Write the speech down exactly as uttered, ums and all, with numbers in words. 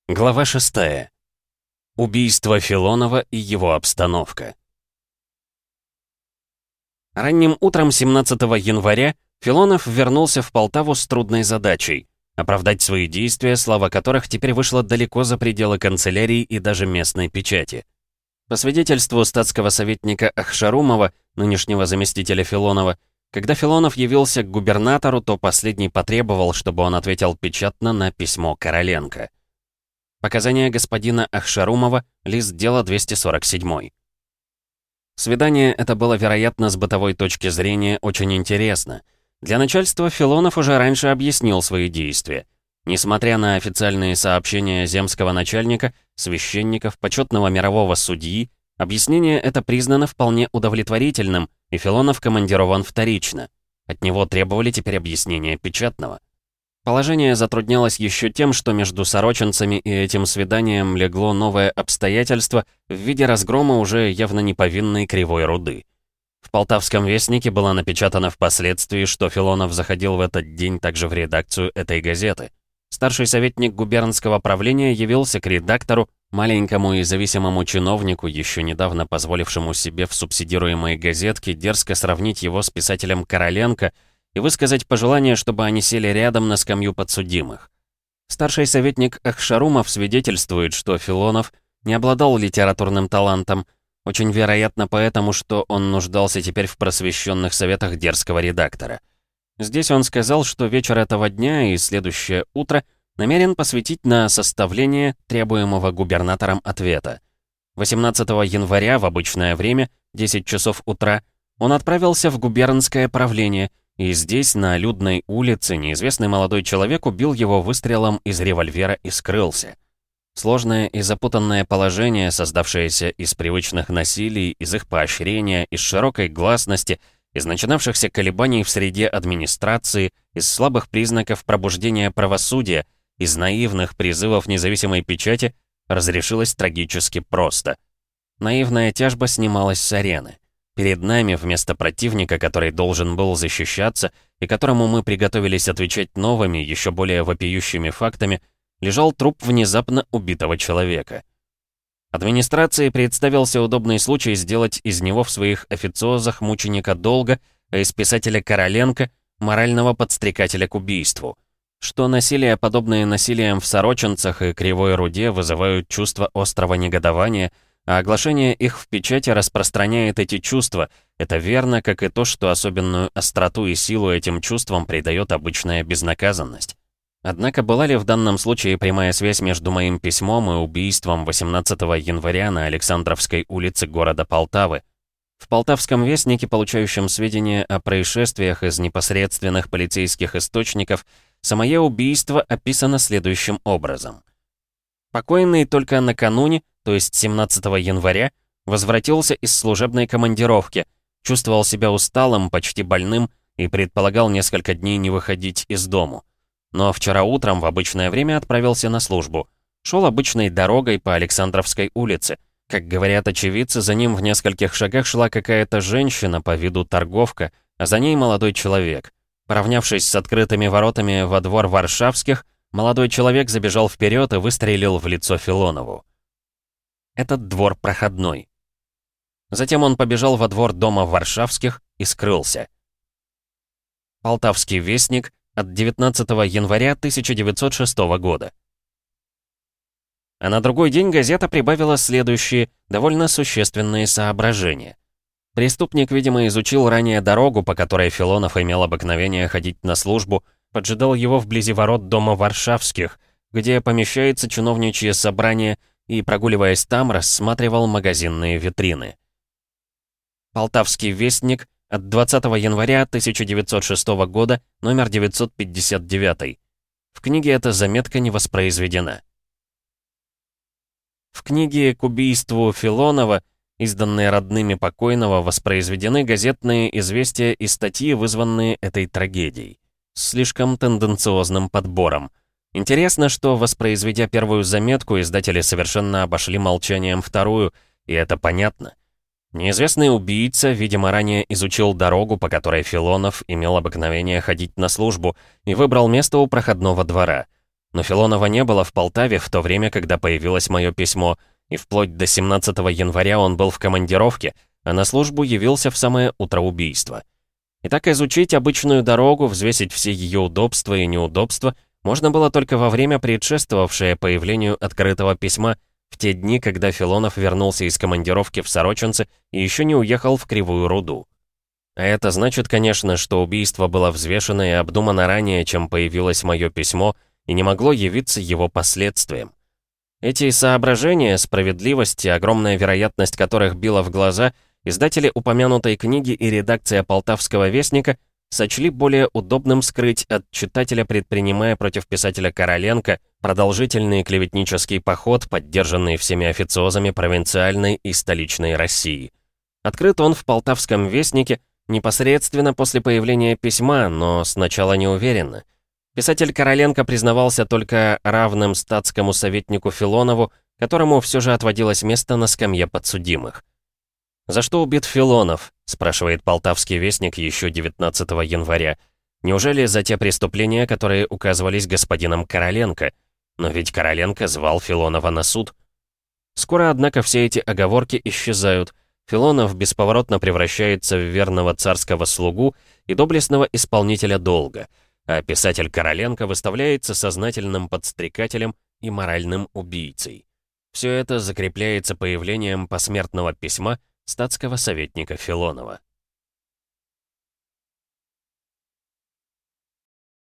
Глава шестая. Убийство Филонова и его обстановка. Ранним утром семнадцатого января Филонов вернулся в Полтаву с трудной задачей — оправдать свои действия, слава которых теперь вышла далеко за пределы канцелярии и даже местной печати. По свидетельству статского советника Ахшарумова, нынешнего заместителя Филонова, когда Филонов явился к губернатору, то последний потребовал, чтобы он ответил печатно на письмо Короленко. Показания господина Ахшарумова, лист дела двести сорок семь. Свидание это было, вероятно, с бытовой точки зрения очень интересно. Для начальства Филонов уже раньше объяснил свои действия. Несмотря на официальные сообщения земского начальника, священников, почетного мирового судьи, объяснение это признано вполне удовлетворительным, и Филонов командирован вторично. От него требовали теперь объяснения печатного. Положение затруднялось еще тем, что между сорочинцами и этим свиданием легло новое обстоятельство в виде разгрома уже явно неповинной Кривой Руды. В Полтавском вестнике было напечатано впоследствии, что Филонов заходил в этот день также в редакцию этой газеты. Старший советник губернского правления явился к редактору, маленькому и зависимому чиновнику, еще недавно позволившему себе в субсидируемой газетке дерзко сравнить его с писателем Короленко и высказать пожелание, чтобы они сели рядом на скамью подсудимых. Старший советник Ахшарумов свидетельствует, что Филонов не обладал литературным талантом, очень вероятно поэтому, что он нуждался теперь в просвещенных советах дерзкого редактора. Здесь он сказал, что вечер этого дня и следующее утро намерен посвятить на составление требуемого губернатором ответа. восемнадцатого января в обычное время, десять часов утра, он отправился в губернское правление, и здесь, на людной улице, неизвестный молодой человек убил его выстрелом из револьвера и скрылся. Сложное и запутанное положение, создавшееся из привычных насилий, из их поощрения, из широкой гласности, из начинавшихся колебаний в среде администрации, из слабых признаков пробуждения правосудия, из наивных призывов независимой печати, разрешилось трагически просто. Наивная тяжба снималась с арены. Перед нами, вместо противника, который должен был защищаться, и которому мы приготовились отвечать новыми, еще более вопиющими фактами, лежал труп внезапно убитого человека. Администрации представился удобный случай сделать из него в своих официозах мученика долга, а из писателя Короленко — морального подстрекателя к убийству. Что насилия, подобные насилиям в Сорочинцах и Кривой Руде, вызывают чувство острого негодования, а оглашение их в печати распространяет эти чувства, это верно, как и то, что особенную остроту и силу этим чувствам придает обычная безнаказанность. Однако была ли в данном случае прямая связь между моим письмом и убийством восемнадцатого января на Александровской улице города Полтавы? В Полтавском вестнике, получающем сведения о происшествиях из непосредственных полицейских источников, самое убийство описано следующим образом. Покойный только накануне, то есть семнадцатого января, возвратился из служебной командировки, чувствовал себя усталым, почти больным и предполагал несколько дней не выходить из дому. Но вчера утром в обычное время отправился на службу. Шел обычной дорогой по Александровской улице. Как говорят очевидцы, за ним в нескольких шагах шла какая-то женщина, по виду торговка, а за ней молодой человек. Поравнявшись с открытыми воротами во двор Варшавских, молодой человек забежал вперед и выстрелил в лицо Филонову. Этот двор проходной. Затем он побежал во двор дома Варшавских и скрылся. Полтавский вестник от девятнадцатого января тысяча девятьсот шестого года. А на другой день газета прибавила следующие, довольно существенные соображения. Преступник, видимо, изучил ранее дорогу, по которой Филонов имел обыкновение ходить на службу, поджидал его вблизи ворот дома Варшавских, где помещается чиновничье собрание, и, прогуливаясь там, рассматривал магазинные витрины. Полтавский вестник от двадцатого января тысяча девятьсот шестого года, номер девятьсот пятьдесят девять. В книге эта заметка не воспроизведена. В книге «К убийству Филонова», изданные родными покойного, воспроизведены газетные известия и статьи, вызванные этой трагедией. С слишком тенденциозным подбором. Интересно, что, воспроизведя первую заметку, издатели совершенно обошли молчанием вторую, и это понятно. Неизвестный убийца, видимо, ранее изучил дорогу, по которой Филонов имел обыкновение ходить на службу, и выбрал место у проходного двора. Но Филонова не было в Полтаве в то время, когда появилось мое письмо, и вплоть до семнадцатого января он был в командировке, а на службу явился в самое утро убийства. Итак, изучить обычную дорогу, взвесить все ее удобства и неудобства можно было только во время, предшествовавшее появлению открытого письма, в те дни, когда Филонов вернулся из командировки в Сорочинце и еще не уехал в Кривую Руду. А это значит, конечно, что убийство было взвешено и обдумано ранее, чем появилось мое письмо, и не могло явиться его последствием. Эти соображения, справедливость и огромная вероятность которых била в глаза, издатели упомянутой книги и редакция Полтавского вестника сочли более удобным скрыть от читателя, предпринимая против писателя Короленко продолжительный клеветнический поход, поддержанный всеми официозами провинциальной и столичной России. Открыт он в Полтавском вестнике непосредственно после появления письма, но сначала неуверенно. Писатель Короленко признавался только равным статскому советнику Филонову, которому все же отводилось место на скамье подсудимых. «За что убит Филонов?» — спрашивает Полтавский вестник еще девятнадцатого января. «Неужели за те преступления, которые указывались господином Короленко? Но ведь Короленко звал Филонова на суд». Скоро, однако, все эти оговорки исчезают. Филонов бесповоротно превращается в верного царского слугу и доблестного исполнителя долга, а писатель Короленко выставляется сознательным подстрекателем и моральным убийцей. Все это закрепляется появлением посмертного письма статского советника Филонова.